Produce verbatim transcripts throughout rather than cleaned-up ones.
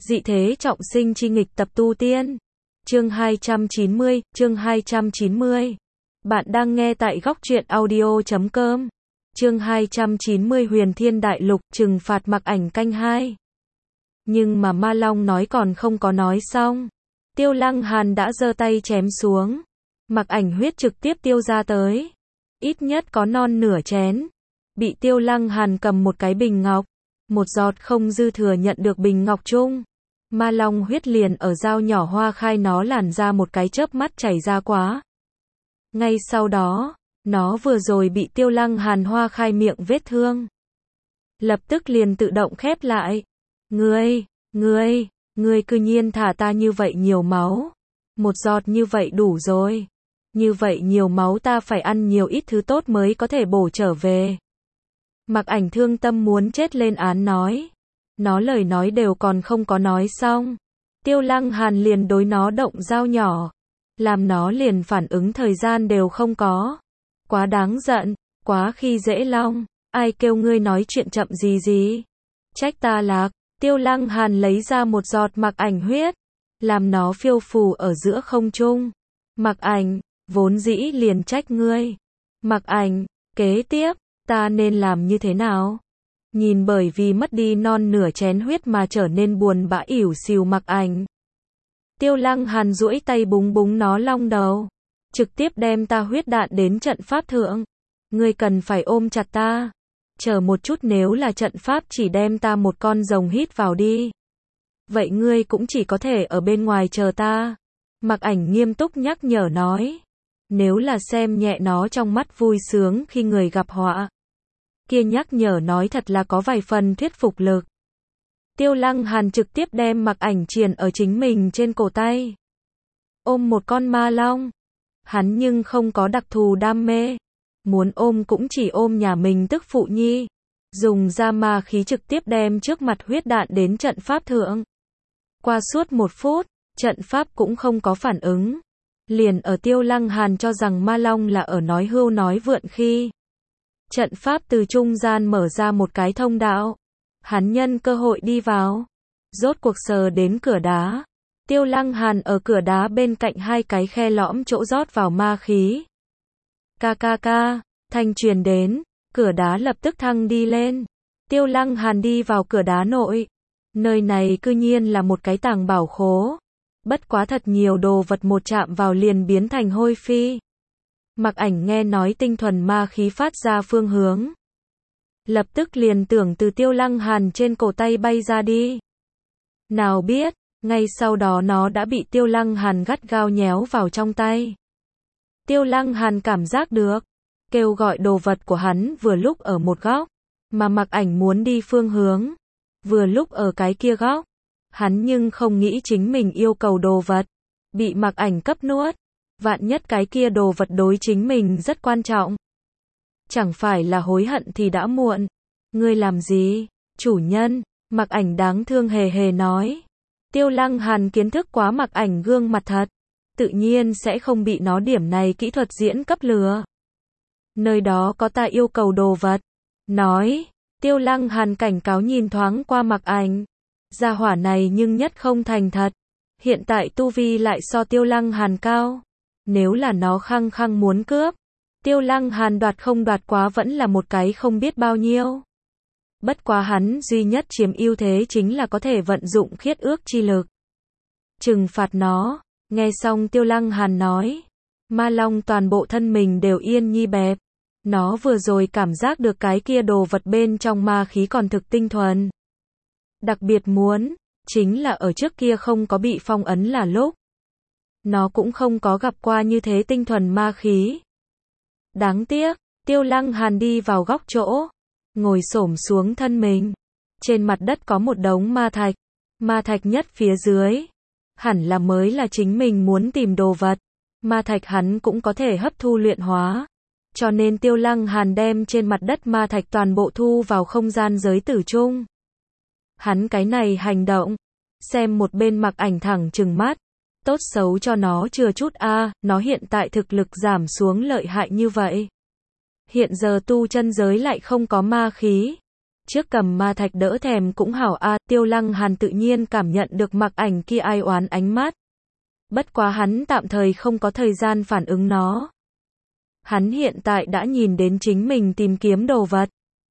Dị thế trọng sinh chi nghịch tập tu tiên. Chương hai trăm chín mươi, chương hai trăm chín mươi. Bạn đang nghe tại góc truyện audio chấm com. Chương hai trăm chín mươi Huyền Thiên Đại Lục, trừng phạt Mặc Ảnh canh hai. Nhưng mà Ma Long nói còn không có nói xong. Tiêu Lăng Hàn đã giơ tay chém xuống. Mặc Ảnh huyết trực tiếp tiêu ra tới. Ít nhất có non nửa chén. Bị Tiêu Lăng Hàn cầm một cái bình ngọc. Một giọt không dư thừa nhận được bình ngọc chung. Ma Long huyết liền ở dao nhỏ hoa khai nó làn ra một cái chớp mắt chảy ra quá. Ngay sau đó, nó vừa rồi bị Tiêu Lăng Hàn hoa khai miệng vết thương. Lập tức liền tự động khép lại. Ngươi, ngươi, ngươi cư nhiên thả ta như vậy nhiều máu. Một giọt như vậy đủ rồi. Như vậy nhiều máu ta phải ăn nhiều ít thứ tốt mới có thể bổ trở về. Mặc Ảnh thương tâm muốn chết lên án nói. Nó lời nói đều còn không có nói xong. Tiêu Lăng Hàn liền đối nó động dao nhỏ. Làm nó liền phản ứng thời gian đều không có. Quá đáng giận, quá khi dễ long. Ai kêu ngươi nói chuyện chậm gì gì. Trách ta lạc. Tiêu Lăng Hàn lấy ra một giọt Mặc Ảnh huyết. Làm nó phiêu phù ở giữa không trung. Mặc Ảnh, vốn dĩ liền trách ngươi. Mặc Ảnh, kế tiếp, ta nên làm như thế nào? Nhìn bởi vì mất đi non nửa chén huyết mà trở nên buồn bã ỉu xìu Mặc Ảnh. Tiêu Lăng Hàn duỗi tay búng búng nó long đầu. Trực tiếp đem ta huyết đạn đến trận pháp thượng. Ngươi cần phải ôm chặt ta. Chờ một chút, nếu là trận pháp chỉ đem ta một con rồng hít vào đi. Vậy ngươi cũng chỉ có thể ở bên ngoài chờ ta. Mặc Ảnh nghiêm túc nhắc nhở nói. Nếu là xem nhẹ nó trong mắt vui sướng khi người gặp họa. Kia nhắc nhở nói thật là có vài phần thuyết phục lực. Tiêu Lăng Hàn trực tiếp đem Mặc Ảnh triền ở chính mình trên cổ tay. Ôm một con ma long. Hắn nhưng không có đặc thù đam mê. Muốn ôm cũng chỉ ôm nhà mình tức phụ nhi. Dùng ra ma khí trực tiếp đem trước mặt huyết đạn đến trận pháp thượng. Qua suốt một phút, trận pháp cũng không có phản ứng. Liền ở Tiêu Lăng Hàn cho rằng ma long là ở nói hưu nói vượn khi. Trận pháp từ trung gian mở ra một cái thông đạo. Hắn nhân cơ hội đi vào. Rốt cuộc sờ đến cửa đá. Tiêu Lăng Hàn ở cửa đá bên cạnh hai cái khe lõm chỗ rót vào ma khí. Ca ca ca, thanh truyền đến, cửa đá lập tức thăng đi lên. Tiêu Lăng Hàn đi vào cửa đá nội. Nơi này cư nhiên là một cái tàng bảo khố. Bất quá thật nhiều đồ vật một chạm vào liền biến thành hôi phi. Mặc Ảnh nghe nói tinh thuần ma khí phát ra phương hướng. Lập tức liền tưởng từ Tiêu Lăng Hàn trên cổ tay bay ra đi. Nào biết, ngay sau đó nó đã bị Tiêu Lăng Hàn gắt gao nhéo vào trong tay. Tiêu Lăng Hàn cảm giác được, kêu gọi đồ vật của hắn vừa lúc ở một góc, mà Mặc Ảnh muốn đi phương hướng, vừa lúc ở cái kia góc. Hắn nhưng không nghĩ chính mình yêu cầu đồ vật, bị Mặc Ảnh cấp nuốt. Vạn nhất cái kia đồ vật đối chính mình rất quan trọng. Chẳng phải là hối hận thì đã muộn. Ngươi làm gì, chủ nhân? Mặc Ảnh đáng thương hề hề nói. Tiêu Lăng Hàn kiến thức quá Mặc Ảnh gương mặt thật. Tự nhiên sẽ không bị nó điểm này kỹ thuật diễn cấp lừa. Nơi đó có ta yêu cầu đồ vật. Nói, Tiêu Lăng Hàn cảnh cáo nhìn thoáng qua Mặc Ảnh. Gia hỏa này nhưng nhất không thành thật. Hiện tại tu vi lại so Tiêu Lăng Hàn cao. Nếu là nó khăng khăng muốn cướp, Tiêu Lăng Hàn đoạt không đoạt quá vẫn là một cái không biết bao nhiêu. Bất quá hắn duy nhất chiếm ưu thế chính là có thể vận dụng khiết ước chi lực. Trừng phạt nó. Nghe xong Tiêu Lăng Hàn nói. Ma long toàn bộ thân mình đều yên nhi bẹp. Nó vừa rồi cảm giác được cái kia đồ vật bên trong ma khí còn thực tinh thuần. Đặc biệt muốn, chính là ở trước kia không có bị phong ấn là lúc. Nó cũng không có gặp qua như thế tinh thuần ma khí. Đáng tiếc, Tiêu Lăng Hàn đi vào góc chỗ. Ngồi xổm xuống thân mình. Trên mặt đất có một đống ma thạch. Ma thạch nhất phía dưới. Hẳn là mới là chính mình muốn tìm đồ vật. Ma thạch hắn cũng có thể hấp thu luyện hóa. Cho nên Tiêu Lăng Hàn đem trên mặt đất ma thạch toàn bộ thu vào không gian giới tử chung. Hắn cái này hành động. Xem một bên Mặc Ảnh thẳng trừng mắt. Tốt xấu cho nó chừa chút a, à, nó hiện tại thực lực giảm xuống lợi hại như vậy. Hiện giờ tu chân giới lại không có ma khí. Trước cầm ma thạch đỡ thèm cũng hảo a, Tiêu Lăng Hàn tự nhiên cảm nhận được Mặc Ảnh kia ai oán ánh mắt. Bất quá hắn tạm thời không có thời gian phản ứng nó. Hắn hiện tại đã nhìn đến chính mình tìm kiếm đồ vật.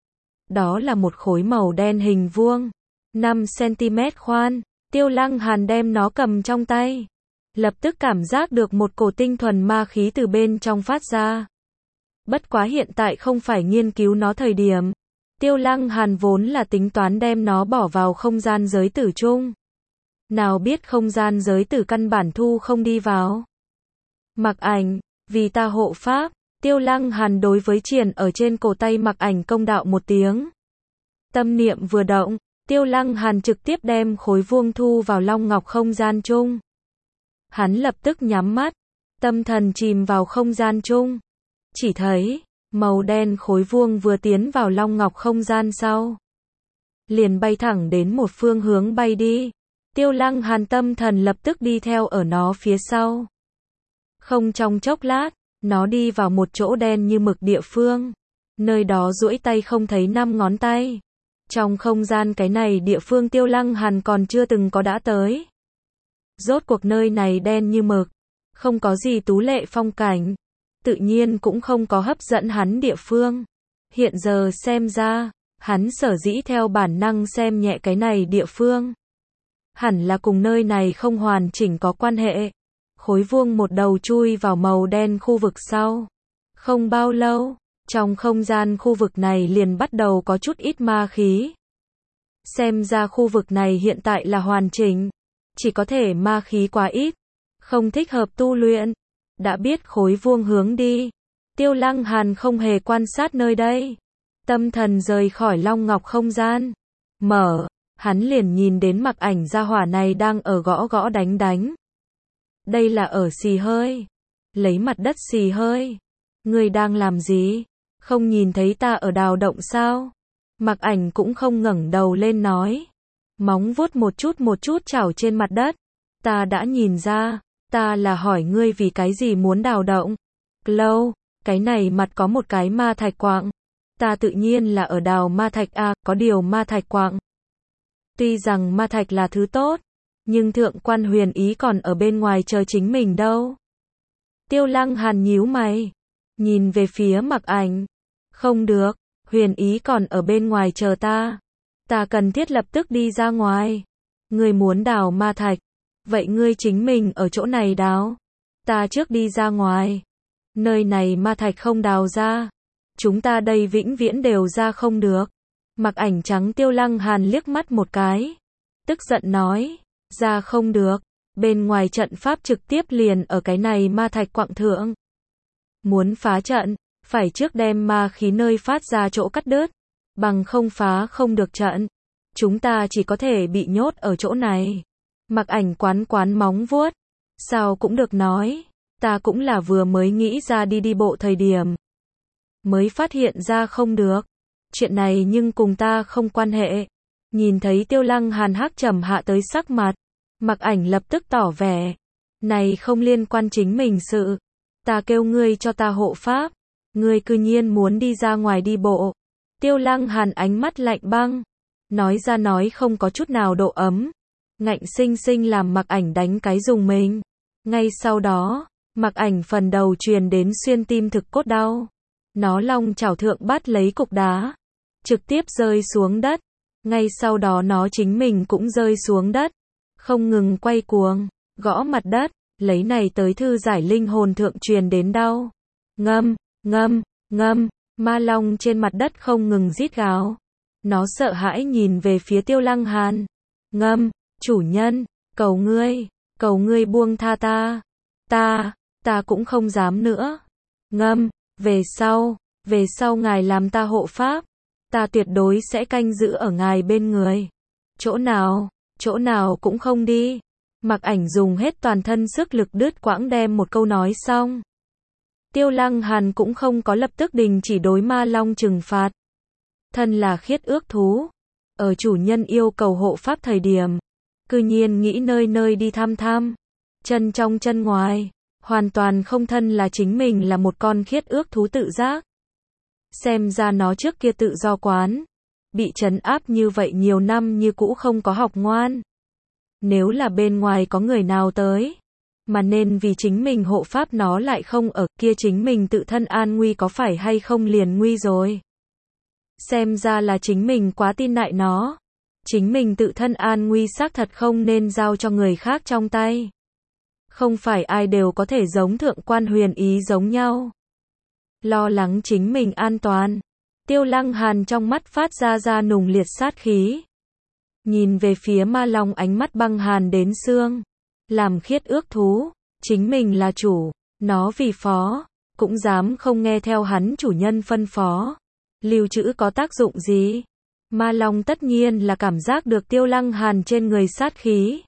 Đó là một khối màu đen hình vuông, năm xăng-ti-mét khoan. Tiêu Lăng Hàn đem nó cầm trong tay. Lập tức cảm giác được một cổ tinh thuần ma khí từ bên trong phát ra. Bất quá hiện tại không phải nghiên cứu nó thời điểm. Tiêu Lăng Hàn vốn là tính toán đem nó bỏ vào không gian giới tử chung. Nào biết không gian giới tử căn bản thu không đi vào. Mặc Ảnh, vì ta hộ pháp. Tiêu Lăng Hàn đối với triền ở trên cổ tay Mặc Ảnh công đạo một tiếng. Tâm niệm vừa động, Tiêu Lăng Hàn trực tiếp đem khối vuông thu vào long ngọc không gian chung. Hắn lập tức nhắm mắt, tâm thần chìm vào không gian chung. Chỉ thấy, màu đen khối vuông vừa tiến vào long ngọc không gian sau. Liền bay thẳng đến một phương hướng bay đi. Tiêu Lăng Hàn tâm thần lập tức đi theo ở nó phía sau. Không trong chốc lát, nó đi vào một chỗ đen như mực địa phương. Nơi đó duỗi tay không thấy năm ngón tay. Trong không gian cái này địa phương Tiêu Lăng Hàn còn chưa từng có đã tới. Rốt cuộc nơi này đen như mực, không có gì tú lệ phong cảnh, tự nhiên cũng không có hấp dẫn hắn địa phương. Hiện giờ xem ra, hắn sở dĩ theo bản năng xem nhẹ cái này địa phương. Hẳn là cùng nơi này không hoàn chỉnh có quan hệ. Khối vuông một đầu chui vào màu đen khu vực sau. Không bao lâu, trong không gian khu vực này liền bắt đầu có chút ít ma khí. Xem ra khu vực này hiện tại là hoàn chỉnh. Chỉ có thể ma khí quá ít. Không thích hợp tu luyện. Đã biết khối vuông hướng đi. Tiêu Lăng Hàn không hề quan sát nơi đây. Tâm thần rời khỏi long ngọc không gian. Mở. Hắn liền nhìn đến Mặc Ảnh gia hỏa này đang ở gõ gõ đánh đánh. Đây là ở xì hơi. Lấy mặt đất xì hơi. Ngươi đang làm gì? Không nhìn thấy ta ở đào động sao? Mặc Ảnh cũng không ngẩng đầu lên nói. Móng vuốt một chút một chút chảo trên mặt đất. Ta đã nhìn ra, ta là hỏi ngươi vì cái gì muốn đào động. Lâu, cái này mặt có một cái ma thạch quạng. Ta tự nhiên là ở đào ma thạch a, à, có điều ma thạch quạng. Tuy rằng ma thạch là thứ tốt, nhưng thượng quan huyền ý còn ở bên ngoài chờ chính mình đâu. Tiêu Lăng Hàn nhíu mày, nhìn về phía Mặc Ảnh. Không được, huyền ý còn ở bên ngoài chờ ta. Ta cần thiết lập tức đi ra ngoài. Ngươi muốn đào ma thạch, vậy ngươi chính mình ở chỗ này đào. Ta trước đi ra ngoài. Nơi này ma thạch không đào ra. Chúng ta đây vĩnh viễn đều ra không được. Mặc Ảnh trắng Tiêu Lăng Hàn liếc mắt một cái. Tức giận nói, ra không được. Bên ngoài trận pháp trực tiếp liền ở cái này ma thạch quạng thượng. Muốn phá trận, phải trước đem ma khí nơi phát ra chỗ cắt đứt. Bằng không phá không được trận. Chúng ta chỉ có thể bị nhốt ở chỗ này. Mặc Ảnh quán quán móng vuốt. Sao cũng được nói. Ta cũng là vừa mới nghĩ ra đi đi bộ thời điểm. Mới phát hiện ra không được. Chuyện này nhưng cùng ta không quan hệ. Nhìn thấy Tiêu Lăng Hàn hắc trầm hạ tới sắc mặt. Mặc Ảnh lập tức tỏ vẻ. Này không liên quan chính mình sự. Ta kêu ngươi cho ta hộ pháp. Ngươi cư nhiên muốn đi ra ngoài đi bộ. Tiêu Lăng Hàn ánh mắt lạnh băng. Nói ra nói không có chút nào độ ấm. Ngạnh sinh sinh làm Mặc Ảnh đánh cái dùng mình. Ngay sau đó, Mặc Ảnh phần đầu truyền đến xuyên tim thực cốt đau. Nó long chảo thượng bắt lấy cục đá. Trực tiếp rơi xuống đất. Ngay sau đó nó chính mình cũng rơi xuống đất. Không ngừng quay cuồng, gõ mặt đất. Lấy này tới thư giải linh hồn thượng truyền đến đau. Ngâm, ngâm, ngâm. Ma long trên mặt đất không ngừng rít gào. Nó sợ hãi nhìn về phía Tiêu Lăng Hàn. Ngâm, chủ nhân, cầu ngươi, cầu ngươi buông tha ta. Ta, ta cũng không dám nữa. Ngâm, về sau, về sau ngài làm ta hộ pháp. Ta tuyệt đối sẽ canh giữ ở ngài bên người. Chỗ nào, chỗ nào cũng không đi. Mặc Ảnh dùng hết toàn thân sức lực đứt quãng đem một câu nói xong. Tiêu Lăng Hàn cũng không có lập tức đình chỉ đối ma long trừng phạt. Thân là khiết ước thú. Ở chủ nhân yêu cầu hộ pháp thời điểm. Cư nhiên nghĩ nơi nơi đi thăm thăm. Chân trong chân ngoài. Hoàn toàn không thân là chính mình là một con khiết ước thú tự giác. Xem ra nó trước kia tự do quán. bị trấn áp như vậy nhiều năm như cũ không có học ngoan. Nếu là bên ngoài có người nào tới, mà nên vì chính mình hộ pháp nó lại không ở, kia chính mình tự thân an nguy có phải hay không liền nguy rồi. Xem ra là chính mình quá tin nại nó. Chính mình tự thân an nguy xác thật không nên giao cho người khác trong tay. Không phải ai đều có thể giống thượng quan huyền ý giống nhau. Lo lắng chính mình an toàn. Tiêu Lăng Hàn trong mắt phát ra ra nùng liệt sát khí. Nhìn về phía ma long ánh mắt băng hàn đến xương. Làm khiết ước thú. Chính mình là chủ. Nó vì phó. Cũng dám không nghe theo hắn chủ nhân phân phó. Lưu trữ có tác dụng gì? Ma long tất nhiên là cảm giác được Tiêu Lăng Hàn trên người sát khí.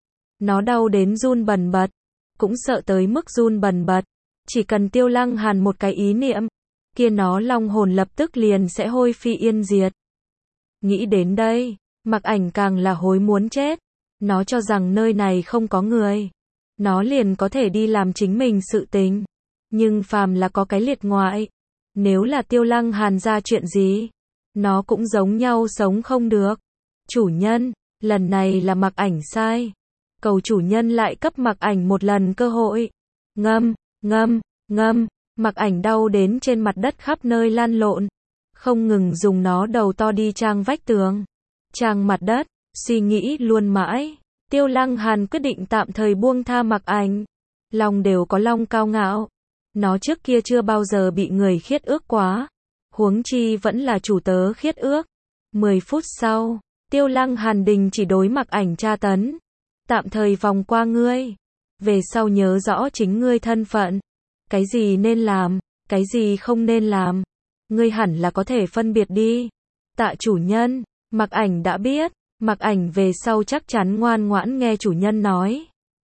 Nó đau đến run bần bật. Cũng sợ tới mức run bần bật. Chỉ cần Tiêu Lăng Hàn một cái ý niệm, kia nó long hồn lập tức liền sẽ hôi phi yên diệt. Nghĩ đến đây, Mặc Ảnh càng là hối muốn chết. Nó cho rằng nơi này không có người. Nó liền có thể đi làm chính mình sự tình. Nhưng phàm là có cái liệt ngoại. Nếu là Tiêu Lăng Hàn ra chuyện gì, nó cũng giống nhau sống không được. Chủ nhân, lần này là Mặc Ảnh sai. Cầu chủ nhân lại cấp Mặc Ảnh một lần cơ hội. Ngâm, ngâm, ngâm, Mặc Ảnh đau đến trên mặt đất khắp nơi lan lộn. Không ngừng dùng nó đầu to đi trang vách tường. Trang mặt đất, suy nghĩ luôn mãi. Tiêu Lăng Hàn quyết định tạm thời buông tha Mặc Ảnh. Lòng đều có long cao ngạo. Nó trước kia chưa bao giờ bị người khiết ước quá. Huống chi vẫn là chủ tớ khiết ước. Mười phút sau, Tiêu Lăng Hàn đình chỉ đối Mặc Ảnh tra tấn. Tạm thời vòng qua ngươi. Về sau nhớ rõ chính ngươi thân phận. Cái gì nên làm, cái gì không nên làm. Ngươi hẳn là có thể phân biệt đi. Tạ chủ nhân, Mặc Ảnh đã biết. Mặc Ảnh về sau chắc chắn ngoan ngoãn nghe chủ nhân nói.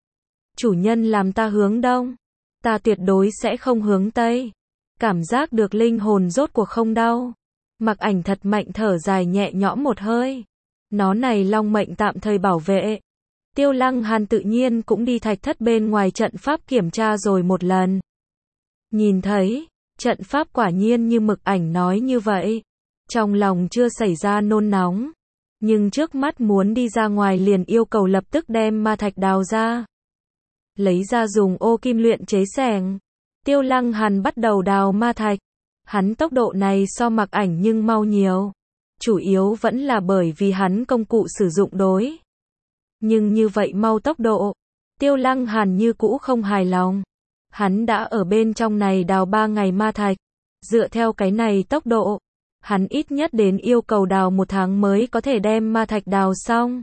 Chủ nhân làm ta hướng đông. Ta tuyệt đối sẽ không hướng tây. Cảm giác được linh hồn rốt cuộc không đau. Mặc Ảnh thật mạnh thở dài nhẹ nhõm một hơi. Nó này long mệnh tạm thời bảo vệ. Tiêu Lăng Hàn tự nhiên cũng đi thạch thất bên ngoài trận pháp kiểm tra rồi một lần. Nhìn thấy, trận pháp quả nhiên như Mực Ảnh nói như vậy. Trong lòng chưa xảy ra nôn nóng. Nhưng trước mắt muốn đi ra ngoài liền yêu cầu lập tức đem ma thạch đào ra. Lấy ra dùng ô kim luyện chế xẻng. Tiêu Lăng Hàn bắt đầu đào ma thạch. Hắn tốc độ này so Mặc Ảnh nhưng mau nhiều. Chủ yếu vẫn là bởi vì hắn công cụ sử dụng đối. Nhưng như vậy mau tốc độ, Tiêu Lăng Hàn như cũ không hài lòng. Hắn đã ở bên trong này đào ba ngày ma thạch. Dựa theo cái này tốc độ, hắn ít nhất đến yêu cầu đào một tháng mới có thể đem ma thạch đào xong.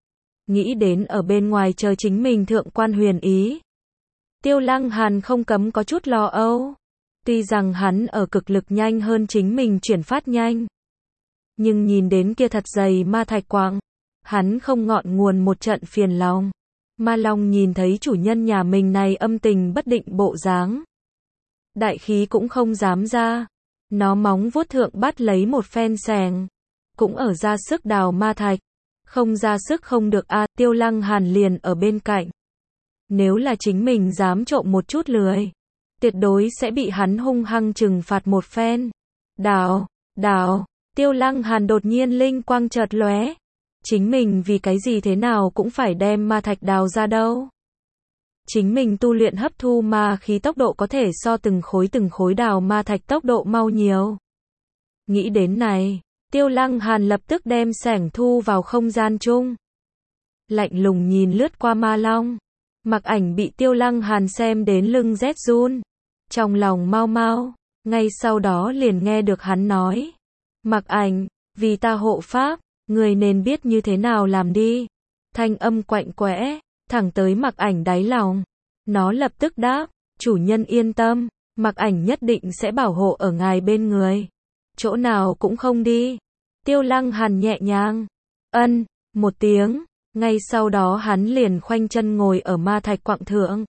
Nghĩ đến ở bên ngoài chờ chính mình thượng quan huyền ý. Tiêu Lăng Hàn không cấm có chút lo âu. Tuy rằng hắn ở cực lực nhanh hơn chính mình chuyển phát nhanh. Nhưng nhìn đến kia thật dày ma thạch quặng. Hắn không ngọn nguồn một trận phiền lòng. Ma Long nhìn thấy chủ nhân nhà mình này âm tình bất định bộ dáng. Đại khí cũng không dám ra. Nó móng vuốt thượng bắt lấy một phen xẻng. Cũng ở ra sức đào ma thạch. Không ra sức không được a. Tiêu Lăng Hàn liền ở bên cạnh. Nếu là chính mình dám trộm một chút lười, tuyệt đối sẽ bị hắn hung hăng trừng phạt một phen. Đào, đào. Tiêu Lăng Hàn đột nhiên linh quang chợt lóe. Chính mình vì cái gì thế nào cũng phải đem ma thạch đào ra đâu. Chính mình tu luyện hấp thu ma khí tốc độ có thể so từng khối từng khối đào ma thạch tốc độ mau nhiều. Nghĩ đến này, Tiêu Lăng Hàn lập tức đem xẻng thu vào không gian chung. Lạnh lùng nhìn lướt qua Ma Long. Mặc Ảnh bị Tiêu Lăng Hàn xem đến lưng rét run. Trong lòng mau mau, ngay sau đó liền nghe được hắn nói. Mặc Ảnh, vì ta hộ pháp, người nên biết như thế nào làm đi. Thanh âm quạnh quẽ, thẳng tới Mặc Ảnh đáy lòng. Nó lập tức đáp, chủ nhân yên tâm, Mặc Ảnh nhất định sẽ bảo hộ ở ngài bên người. Chỗ nào cũng không đi. Tiêu Lăng Hàn nhẹ nhàng, ân, một tiếng. Ngay sau đó hắn liền khoanh chân ngồi ở ma thạch quặng thượng.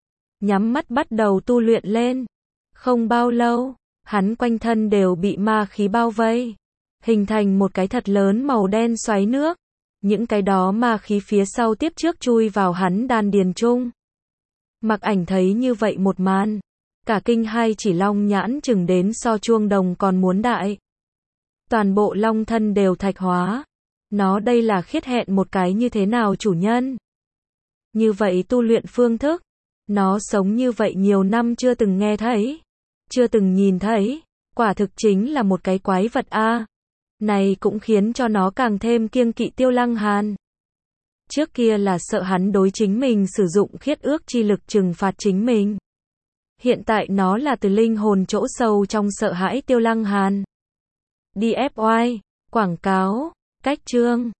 Nhắm mắt bắt đầu tu luyện lên. Không bao lâu, hắn quanh thân đều bị ma khí bao vây. Hình thành một cái thật lớn màu đen xoáy nước. Những cái đó ma khí phía sau tiếp trước chui vào hắn đan điền chung. Mặc Ảnh thấy như vậy một màn. Cả kinh hai chỉ long nhãn chừng đến so chuông đồng còn muốn đại. Toàn bộ long thân đều thạch hóa. Nó đây là khiết hẹn một cái như thế nào chủ nhân? Như vậy tu luyện phương thức. Nó sống như vậy nhiều năm chưa từng nghe thấy. Chưa từng nhìn thấy. Quả thực chính là một cái quái vật a. Này cũng khiến cho nó càng thêm kiêng kỵ Tiêu Lăng Hàn. Trước kia là sợ hắn đối chính mình sử dụng khiết ước chi lực trừng phạt chính mình. Hiện tại nó là từ linh hồn chỗ sâu trong sợ hãi Tiêu Lăng Hàn. đê ép oai, quảng cáo, cách chương.